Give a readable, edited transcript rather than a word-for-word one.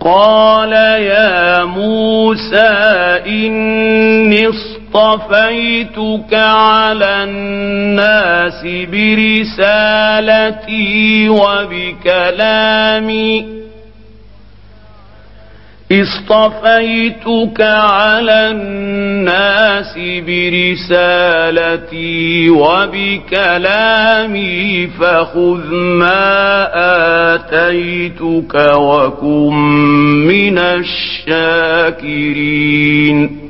قال يا موسى إني اصطفيتك على الناس برسالتي وبكلامي فخذ ما آتيتك وكن من الشاكرين.